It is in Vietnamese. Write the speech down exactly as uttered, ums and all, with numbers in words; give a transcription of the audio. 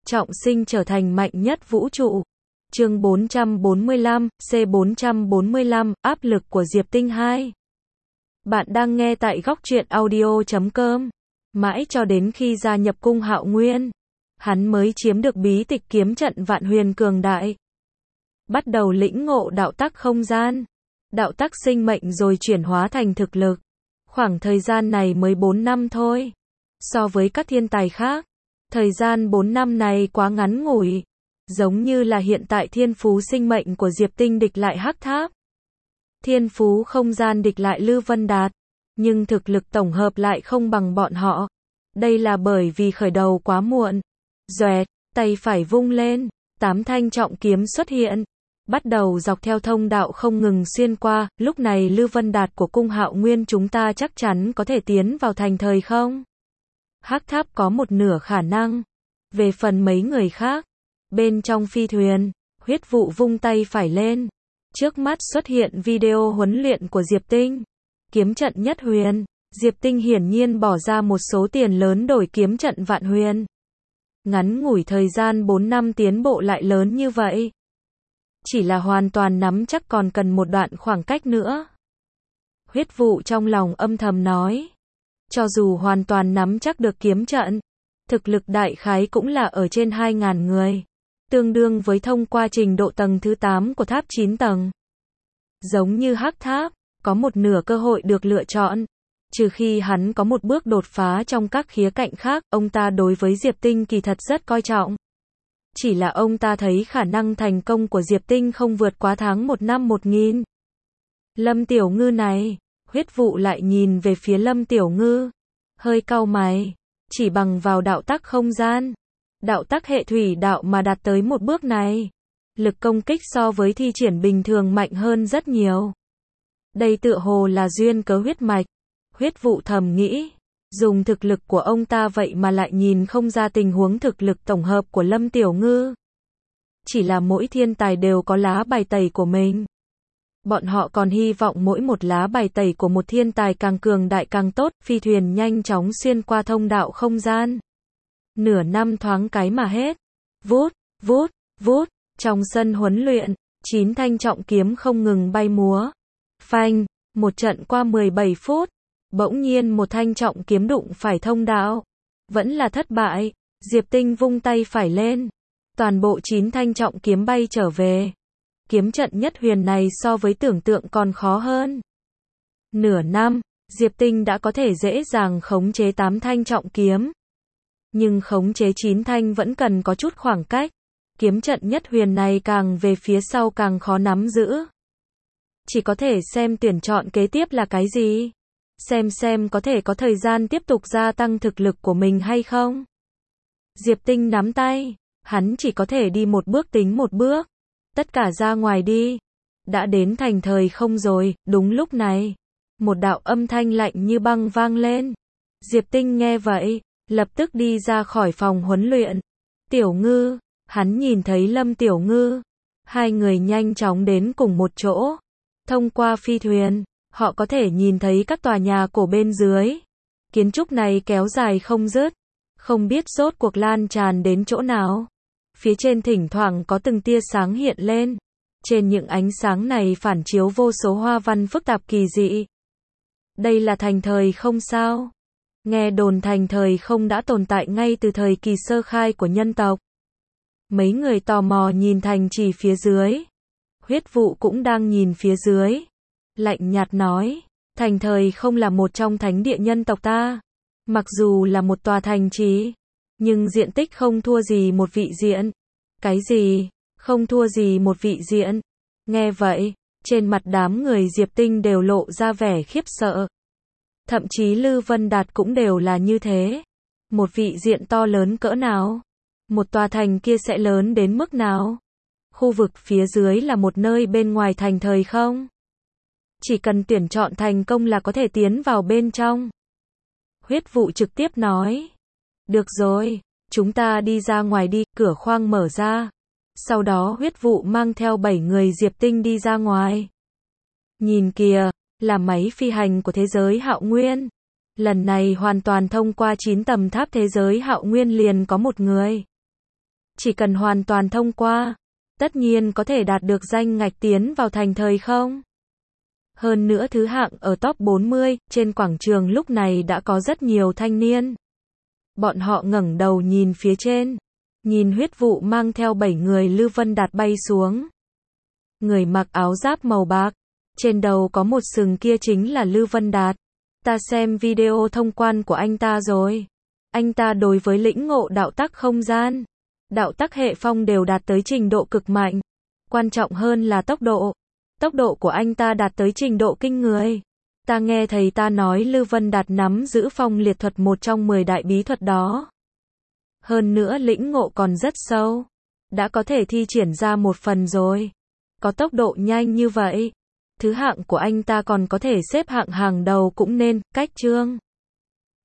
trọng sinh trở thành mạnh nhất vũ trụ. Chương bốn trăm bốn mươi lăm, C bốn trăm bốn mươi lăm, áp lực của Diệp Tinh hai. Bạn đang nghe tại góc truyện audio chấm com. Mãi cho đến khi gia nhập cung Hạo Nguyên, hắn mới chiếm được bí tịch kiếm trận vạn huyền cường đại. Bắt đầu lĩnh ngộ đạo tắc không gian, đạo tắc sinh mệnh rồi chuyển hóa thành thực lực. Khoảng thời gian này mới bốn năm thôi. So với các thiên tài khác, thời gian bốn năm này quá ngắn ngủi. Giống như là hiện tại thiên phú sinh mệnh của Diệp Tinh địch lại Hắc Tháp. Thiên phú không gian địch lại Lư Vân Đạt. Nhưng thực lực tổng hợp lại không bằng bọn họ. Đây là bởi vì khởi đầu quá muộn. Doẹt, tay phải vung lên, tám thanh trọng kiếm xuất hiện. Bắt đầu dọc theo thông đạo không ngừng xuyên qua, lúc này Lư Vân Đạt của cung Hạo Nguyên chúng ta chắc chắn có thể tiến vào thành thời không? Hắc Tháp có một nửa khả năng. Về phần mấy người khác, bên trong phi thuyền, Huyết Vụ vung tay phải lên. Trước mắt xuất hiện video huấn luyện của Diệp Tinh. Kiếm trận nhất huyền, Diệp Tinh hiển nhiên bỏ ra một số tiền lớn đổi kiếm trận vạn huyền. Ngắn ngủi thời gian bốn năm tiến bộ lại lớn như vậy. Chỉ là hoàn toàn nắm chắc còn cần một đoạn khoảng cách nữa. Huyết Vụ trong lòng âm thầm nói. Cho dù hoàn toàn nắm chắc được kiếm trận, thực lực đại khái cũng là ở trên hai nghìn người. Tương đương với thông qua trình độ tầng thứ tám của tháp chín tầng. Giống như Hắc Tháp, có một nửa cơ hội được lựa chọn. Trừ khi hắn có một bước đột phá trong các khía cạnh khác, ông ta đối với Diệp Tinh kỳ thật rất coi trọng. Chỉ là ông ta thấy khả năng thành công của Diệp Tinh không vượt quá tháng một năm một nghìn. Lâm Tiểu Ngư này, Huyết Vụ lại nhìn về phía Lâm Tiểu Ngư. Hơi cau mày, chỉ bằng vào đạo tắc không gian. Đạo tắc hệ thủy đạo mà đạt tới một bước này. Lực công kích so với thi triển bình thường mạnh hơn rất nhiều. Đây tựa hồ là duyên cớ huyết mạch. Huyết Vụ thầm nghĩ. Dùng thực lực của ông ta vậy mà lại nhìn không ra tình huống thực lực tổng hợp của Lâm Tiểu Ngư. Chỉ là mỗi thiên tài đều có lá bài tẩy của mình. Bọn họ còn hy vọng mỗi một lá bài tẩy của một thiên tài càng cường đại càng tốt. Phi thuyền nhanh chóng xuyên qua thông đạo không gian. Nửa năm thoáng cái mà hết. Vút, vút, vút. Trong sân huấn luyện, chín thanh trọng kiếm không ngừng bay múa. Phanh, một trận qua mười bảy phút. Bỗng nhiên một thanh trọng kiếm đụng phải thông đạo. Vẫn là thất bại. Diệp Tinh vung tay phải lên. Toàn bộ chín thanh trọng kiếm bay trở về. Kiếm trận nhất huyền này so với tưởng tượng còn khó hơn. Nửa năm, Diệp Tinh đã có thể dễ dàng khống chế tám thanh trọng kiếm. Nhưng khống chế chín thanh vẫn cần có chút khoảng cách. Kiếm trận nhất huyền này càng về phía sau càng khó nắm giữ. Chỉ có thể xem tuyển chọn kế tiếp là cái gì. Xem xem có thể có thời gian tiếp tục gia tăng thực lực của mình hay không. Diệp Tinh nắm tay. Hắn chỉ có thể đi một bước tính một bước. Tất cả ra ngoài đi. Đã đến thành thời không rồi. Đúng lúc này, một đạo âm thanh lạnh như băng vang lên. Diệp Tinh nghe vậy, lập tức đi ra khỏi phòng huấn luyện. Tiểu Ngư, hắn nhìn thấy Lâm Tiểu Ngư. Hai người nhanh chóng đến cùng một chỗ. Thông qua phi thuyền, họ có thể nhìn thấy các tòa nhà cổ bên dưới. Kiến trúc này kéo dài không dứt. Không biết rốt cuộc lan tràn đến chỗ nào. Phía trên thỉnh thoảng có từng tia sáng hiện lên. Trên những ánh sáng này phản chiếu vô số hoa văn phức tạp kỳ dị. Đây là thành thời không sao? Nghe đồn thành thời không đã tồn tại ngay từ thời kỳ sơ khai của nhân tộc. Mấy người tò mò nhìn thành trì phía dưới. Huyết Vụ cũng đang nhìn phía dưới. Lạnh nhạt nói, thành thời không là một trong thánh địa nhân tộc ta. Mặc dù là một tòa thành trì, nhưng diện tích không thua gì một vị diện. Cái gì? Không thua gì một vị diện? Nghe vậy, trên mặt đám người Diệp Tinh đều lộ ra vẻ khiếp sợ. Thậm chí Lư Vân Đạt cũng đều là như thế. Một vị diện to lớn cỡ nào? Một tòa thành kia sẽ lớn đến mức nào? Khu vực phía dưới là một nơi bên ngoài thành thời không? Chỉ cần tuyển chọn thành công là có thể tiến vào bên trong. Huyết Vụ trực tiếp nói. Được rồi, chúng ta đi ra ngoài đi, cửa khoang mở ra. Sau đó Huyết Vụ mang theo bảy người Diệp Tinh đi ra ngoài. Nhìn kìa, là máy phi hành của thế giới Hạo Nguyên. Lần này hoàn toàn thông qua chín tầm tháp thế giới Hạo Nguyên liền có một người. Chỉ cần hoàn toàn thông qua, tất nhiên có thể đạt được danh ngạch tiến vào thành thời không. Hơn nữa thứ hạng ở top bốn mươi, trên quảng trường lúc này đã có rất nhiều thanh niên. Bọn họ ngẩng đầu nhìn phía trên, nhìn huyết vụ mang theo bảy người Lư Vân Đạt bay xuống. Người mặc áo giáp màu bạc, trên đầu có một sừng kia chính là Lư Vân Đạt. Ta xem video thông quan của anh ta rồi. Anh ta đối với lĩnh ngộ đạo tắc không gian, đạo tắc hệ phong đều đạt tới trình độ cực mạnh. Quan trọng hơn là tốc độ. Tốc độ của anh ta đạt tới trình độ kinh người. Ta nghe thầy ta nói Lư Vân Đạt nắm giữ phong liệt thuật một trong mười đại bí thuật đó. Hơn nữa lĩnh ngộ còn rất sâu. Đã có thể thi triển ra một phần rồi. Có tốc độ nhanh như vậy. Thứ hạng của anh ta còn có thể xếp hạng hàng đầu cũng nên, cách chương.